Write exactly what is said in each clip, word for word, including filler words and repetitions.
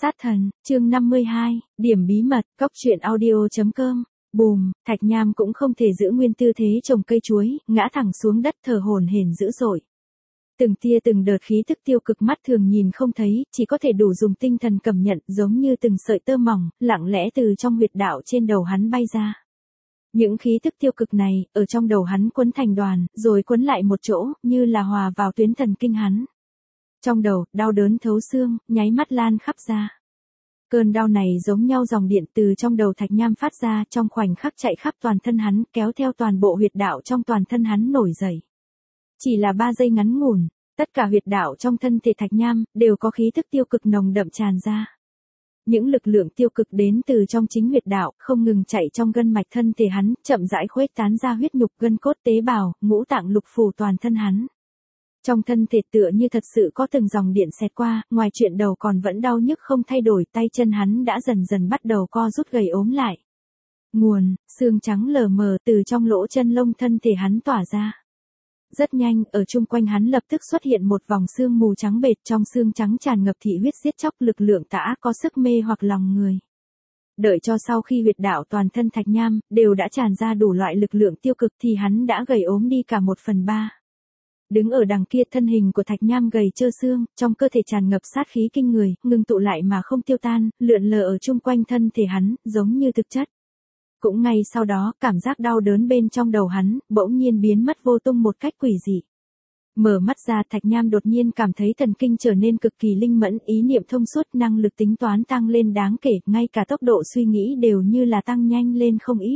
Sát thần, chương năm mươi hai, điểm bí mật, cóc truyện audio chấm com. Bùm, Thạch Nham cũng không thể giữ nguyên tư thế trồng cây chuối, ngã thẳng xuống đất thở hổn hển dữ dội. Từng tia từng đợt khí tức tiêu cực mắt thường nhìn không thấy, chỉ có thể đủ dùng tinh thần cảm nhận, giống như từng sợi tơ mỏng, lặng lẽ từ trong huyệt đạo trên đầu hắn bay ra. Những khí tức tiêu cực này, ở trong đầu hắn quấn thành đoàn, rồi quấn lại một chỗ, như là hòa vào tuyến thần kinh hắn. Trong đầu, đau đớn thấu xương, nháy mắt lan khắp ra. Cơn đau này giống nhau dòng điện từ trong đầu Thạch Nham phát ra, trong khoảnh khắc chạy khắp toàn thân hắn, kéo theo toàn bộ huyệt đạo trong toàn thân hắn nổi dậy. Chỉ là ba giây ngắn ngủn, tất cả huyệt đạo trong thân thể Thạch Nham đều có khí tức tiêu cực nồng đậm tràn ra. Những lực lượng tiêu cực đến từ trong chính huyệt đạo, không ngừng chạy trong gân mạch thân thể hắn, chậm rãi khuếch tán ra huyết nhục, gân cốt, tế bào, ngũ tạng lục phủ toàn thân hắn. Trong thân thể tựa như thật sự có từng dòng điện xẹt qua, ngoài chuyện đầu còn vẫn đau nhức không thay đổi, tay chân hắn đã dần dần bắt đầu co rút gầy ốm lại. Nguồn, xương trắng lờ mờ từ trong lỗ chân lông thân thể hắn tỏa ra. Rất nhanh, ở chung quanh hắn lập tức xuất hiện một vòng xương mù trắng bệt, trong xương trắng tràn ngập thị huyết giết chóc, lực lượng tà ác có sức mê hoặc lòng người. Đợi cho sau khi huyệt đạo toàn thân Thạch Nham đều đã tràn ra đủ loại lực lượng tiêu cực thì hắn đã gầy ốm đi cả một phần ba. Đứng ở đằng kia, thân hình của Thạch Nham gầy trơ xương, trong cơ thể tràn ngập sát khí kinh người, ngưng tụ lại mà không tiêu tan, lượn lờ ở chung quanh thân thể hắn, giống như thực chất. Cũng ngay sau đó, cảm giác đau đớn bên trong đầu hắn, bỗng nhiên biến mất vô tung một cách quỷ dị. Mở mắt ra, Thạch Nham đột nhiên cảm thấy thần kinh trở nên cực kỳ linh mẫn, ý niệm thông suốt, năng lực tính toán tăng lên đáng kể, ngay cả tốc độ suy nghĩ đều như là tăng nhanh lên không ít.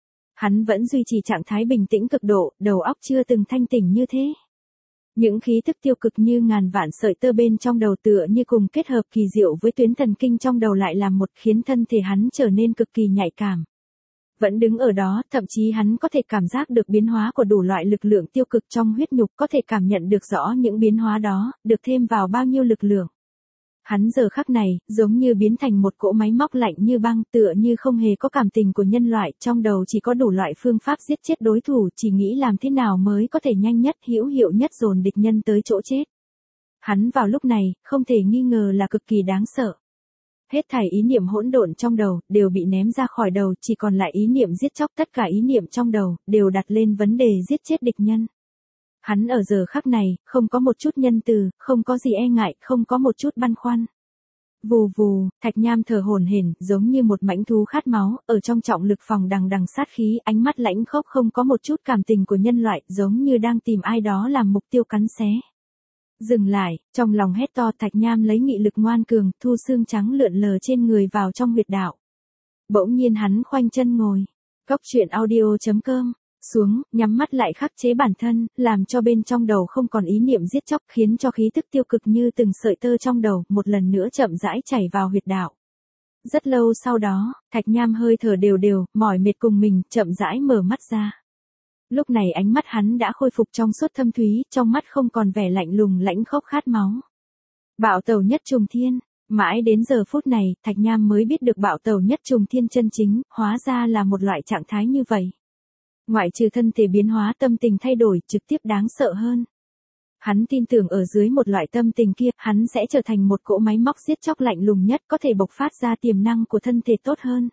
Hắn vẫn duy trì trạng thái bình tĩnh cực độ, đầu óc chưa từng thanh tỉnh như thế. Những khí thức tiêu cực như ngàn vạn sợi tơ bên trong đầu tựa như cùng kết hợp kỳ diệu với tuyến thần kinh trong đầu lại làm một, khiến thân thể hắn trở nên cực kỳ nhạy cảm. Vẫn đứng ở đó, thậm chí hắn có thể cảm giác được biến hóa của đủ loại lực lượng tiêu cực trong huyết nhục, có thể cảm nhận được rõ những biến hóa đó, được thêm vào bao nhiêu lực lượng. Hắn giờ khắc này, giống như biến thành một cỗ máy móc lạnh như băng, tựa như không hề có cảm tình của nhân loại, trong đầu chỉ có đủ loại phương pháp giết chết đối thủ, chỉ nghĩ làm thế nào mới có thể nhanh nhất, hữu hiệu nhất dồn địch nhân tới chỗ chết. Hắn vào lúc này, không thể nghi ngờ là cực kỳ đáng sợ. Hết thảy ý niệm hỗn độn trong đầu, đều bị ném ra khỏi đầu, chỉ còn lại ý niệm giết chóc, tất cả ý niệm trong đầu, đều đặt lên vấn đề giết chết địch nhân. Hắn ở giờ khắc này, không có một chút nhân từ, không có gì e ngại, không có một chút băn khoăn. Vù vù, Thạch Nham thở hổn hển, giống như một mãnh thú khát máu, ở trong trọng lực phòng đằng đằng sát khí, ánh mắt lãnh khốc không có một chút cảm tình của nhân loại, giống như đang tìm ai đó làm mục tiêu cắn xé. Dừng lại, trong lòng hét to, Thạch Nham lấy nghị lực ngoan cường, thu xương trắng lượn lờ trên người vào trong huyệt đạo. Bỗng nhiên hắn khoanh chân ngồi. Cóc truyện audio chấm com. Xuống, nhắm mắt lại khắc chế bản thân, làm cho bên trong đầu không còn ý niệm giết chóc, khiến cho khí tức tiêu cực như từng sợi tơ trong đầu, một lần nữa chậm rãi chảy vào huyệt đạo. Rất lâu sau đó, Thạch Nham hơi thở đều đều, mỏi mệt cùng mình, chậm rãi mở mắt ra. Lúc này ánh mắt hắn đã khôi phục trong suốt thâm thúy, trong mắt không còn vẻ lạnh lùng lãnh khốc khát máu. Bạo tẩu nhất trùng thiên. Mãi đến giờ phút này, Thạch Nham mới biết được bạo tẩu nhất trùng thiên chân chính, hóa ra là một loại trạng thái như vậy. Ngoại trừ thân thể biến hóa, tâm tình thay đổi, trực tiếp đáng sợ hơn. Hắn tin tưởng ở dưới một loại tâm tình kia, hắn sẽ trở thành một cỗ máy móc giết chóc lạnh lùng nhất, có thể bộc phát ra tiềm năng của thân thể tốt hơn.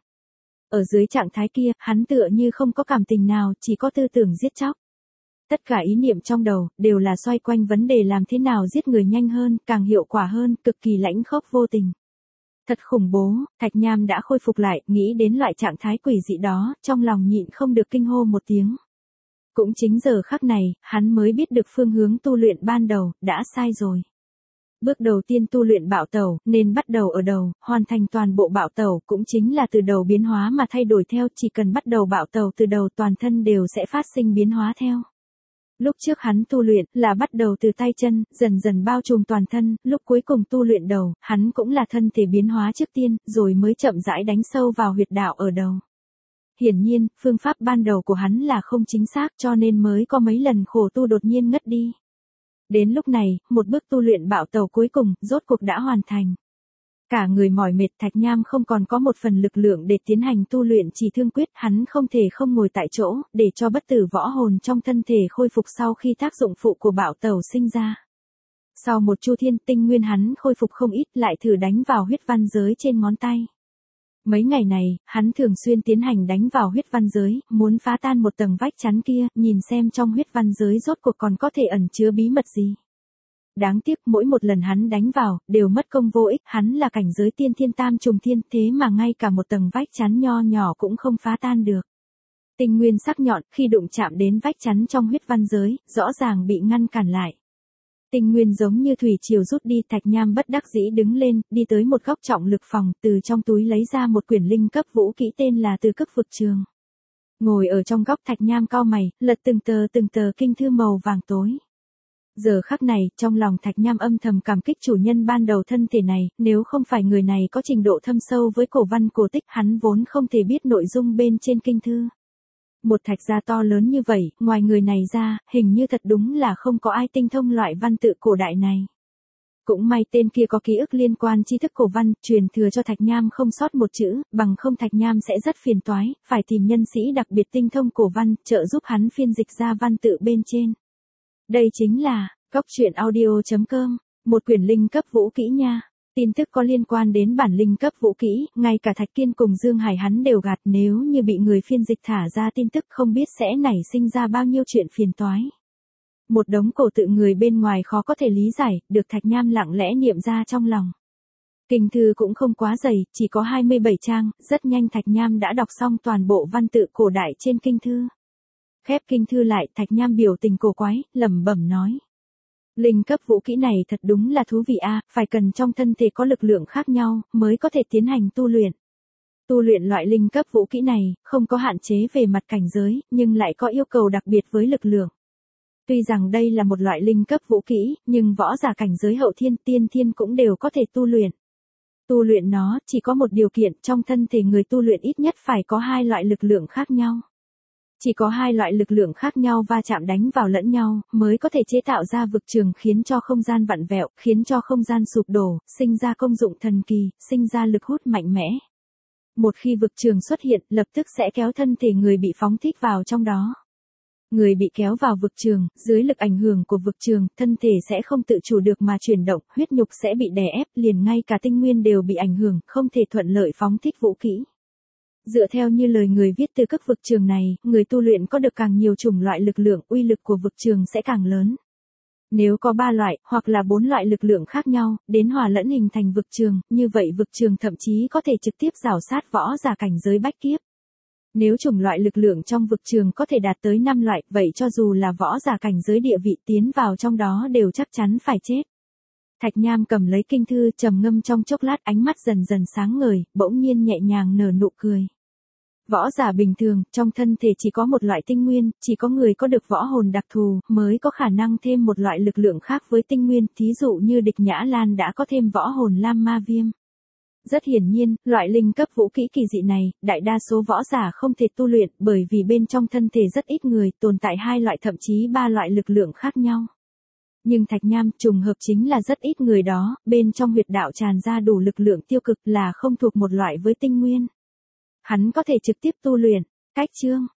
Ở dưới trạng thái kia, hắn tựa như không có cảm tình nào, chỉ có tư tưởng giết chóc. Tất cả ý niệm trong đầu, đều là xoay quanh vấn đề làm thế nào giết người nhanh hơn, càng hiệu quả hơn, cực kỳ lãnh khốc vô tình. Thật khủng bố, Thạch Nham đã khôi phục lại, nghĩ đến loại trạng thái quỷ dị đó, trong lòng nhịn không được kinh hô một tiếng. Cũng chính giờ khắc này, hắn mới biết được phương hướng tu luyện ban đầu, đã sai rồi. Bước đầu tiên tu luyện bạo tẩu, nên bắt đầu ở đầu, hoàn thành toàn bộ bạo tẩu, cũng chính là từ đầu biến hóa mà thay đổi theo, chỉ cần bắt đầu bạo tẩu từ đầu toàn thân đều sẽ phát sinh biến hóa theo. Lúc trước hắn tu luyện, là bắt đầu từ tay chân, dần dần bao trùm toàn thân, lúc cuối cùng tu luyện đầu, hắn cũng là thân thể biến hóa trước tiên, rồi mới chậm rãi đánh sâu vào huyệt đạo ở đầu. Hiển nhiên, phương pháp ban đầu của hắn là không chính xác, cho nên mới có mấy lần khổ tu đột nhiên ngất đi. Đến lúc này, một bước tu luyện bạo tẩu cuối cùng, rốt cuộc đã hoàn thành. Cả người mỏi mệt, Thạch Nham không còn có một phần lực lượng để tiến hành tu luyện chỉ thương quyết, hắn không thể không ngồi tại chỗ, để cho bất tử võ hồn trong thân thể khôi phục sau khi tác dụng phụ của bạo tẩu sinh ra. Sau một chu thiên, tinh nguyên hắn khôi phục không ít, lại thử đánh vào huyết văn giới trên ngón tay. Mấy ngày này, hắn thường xuyên tiến hành đánh vào huyết văn giới, muốn phá tan một tầng vách chắn kia, nhìn xem trong huyết văn giới rốt cuộc còn có thể ẩn chứa bí mật gì. Đáng tiếc mỗi một lần hắn đánh vào, đều mất công vô ích, hắn là cảnh giới tiên thiên tam trùng thiên, thế mà ngay cả một tầng vách chắn nho nhỏ cũng không phá tan được. Tinh nguyên sắc nhọn, khi đụng chạm đến vách chắn trong huyết văn giới, rõ ràng bị ngăn cản lại. Tinh nguyên giống như thủy triều rút đi, Thạch Nham bất đắc dĩ đứng lên, đi tới một góc trọng lực phòng, từ trong túi lấy ra một quyển linh cấp vũ kỹ tên là Từ Cực Vực Trường. Ngồi ở trong góc, Thạch Nham cau mày, lật từng tờ từng tờ kinh thư màu vàng tối. Giờ khắc này, trong lòng Thạch Nham âm thầm cảm kích chủ nhân ban đầu thân thể này, nếu không phải người này có trình độ thâm sâu với cổ văn cổ tích, hắn vốn không thể biết nội dung bên trên kinh thư. Một thạch gia to lớn như vậy, ngoài người này ra, hình như thật đúng là không có ai tinh thông loại văn tự cổ đại này. Cũng may tên kia có ký ức liên quan tri thức cổ văn, truyền thừa cho Thạch Nham không sót một chữ, bằng không Thạch Nham sẽ rất phiền toái, phải tìm nhân sĩ đặc biệt tinh thông cổ văn, trợ giúp hắn phiên dịch ra văn tự bên trên. Đây chính là, cóc truyện audio chấm com, một quyển linh cấp vũ kỹ nha. Tin tức có liên quan đến bản linh cấp vũ kỹ, ngay cả Thạch Kiên cùng Dương Hải hắn đều gạt, nếu như bị người phiên dịch thả ra tin tức không biết sẽ nảy sinh ra bao nhiêu chuyện phiền toái. Một đống cổ tự người bên ngoài khó có thể lý giải, được Thạch Nham lặng lẽ niệm ra trong lòng. Kinh thư cũng không quá dày, chỉ có hai mươi bảy trang, rất nhanh Thạch Nham đã đọc xong toàn bộ văn tự cổ đại trên kinh thư. Khép kinh thư lại, Thạch Nham biểu tình cổ quái, lẩm bẩm nói. Linh cấp vũ kỹ này thật đúng là thú vị a, phải cần trong thân thể có lực lượng khác nhau, mới có thể tiến hành tu luyện. Tu luyện loại linh cấp vũ kỹ này, không có hạn chế về mặt cảnh giới, nhưng lại có yêu cầu đặc biệt với lực lượng. Tuy rằng đây là một loại linh cấp vũ kỹ, nhưng võ giả cảnh giới hậu thiên tiên thiên cũng đều có thể tu luyện. Tu luyện nó, chỉ có một điều kiện, trong thân thể người tu luyện ít nhất phải có hai loại lực lượng khác nhau. Chỉ có hai loại lực lượng khác nhau va chạm đánh vào lẫn nhau, mới có thể chế tạo ra vực trường khiến cho không gian vặn vẹo, khiến cho không gian sụp đổ, sinh ra công dụng thần kỳ, sinh ra lực hút mạnh mẽ. Một khi vực trường xuất hiện, lập tức sẽ kéo thân thể người bị phóng thích vào trong đó. Người bị kéo vào vực trường, dưới lực ảnh hưởng của vực trường, thân thể sẽ không tự chủ được mà chuyển động, huyết nhục sẽ bị đè ép, liền ngay cả tinh nguyên đều bị ảnh hưởng, không thể thuận lợi phóng thích vũ kỹ. Dựa theo như lời người viết từ các vực trường này, người tu luyện có được càng nhiều chủng loại lực lượng, uy lực của vực trường sẽ càng lớn. Nếu có ba loại, hoặc là bốn loại lực lượng khác nhau, đến hòa lẫn hình thành vực trường, như vậy vực trường thậm chí có thể trực tiếp rào sát võ giả cảnh giới bách kiếp. Nếu chủng loại lực lượng trong vực trường có thể đạt tới năm loại, vậy cho dù là võ giả cảnh giới địa vị tiến vào trong đó đều chắc chắn phải chết. Thạch Nham cầm lấy kinh thư, trầm ngâm trong chốc lát, ánh mắt dần dần sáng ngời, bỗng nhiên nhẹ nhàng nở nụ cười. Võ giả bình thường, trong thân thể chỉ có một loại tinh nguyên, chỉ có người có được võ hồn đặc thù, mới có khả năng thêm một loại lực lượng khác với tinh nguyên, thí dụ như Địch Nhã Lan đã có thêm võ hồn Lam Ma Viêm. Rất hiển nhiên, loại linh cấp vũ kỹ kỳ dị này, đại đa số võ giả không thể tu luyện, bởi vì bên trong thân thể rất ít người, tồn tại hai loại thậm chí ba loại lực lượng khác nhau. Nhưng Thạch Nham, trùng hợp chính là rất ít người đó, bên trong huyệt đạo tràn ra đủ lực lượng tiêu cực là không thuộc một loại với tinh nguyên. Hắn có thể trực tiếp tu luyện. Cách chương